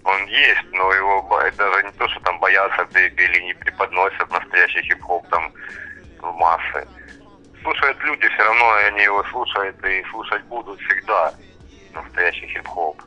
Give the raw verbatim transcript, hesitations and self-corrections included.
Он есть, но его бо- даже не то, что там боятся или не преподносят настоящий хип-хоп там в массы. Слушают люди, все равно они его слушают и слушать будут всегда. Настоящий хип-хоп.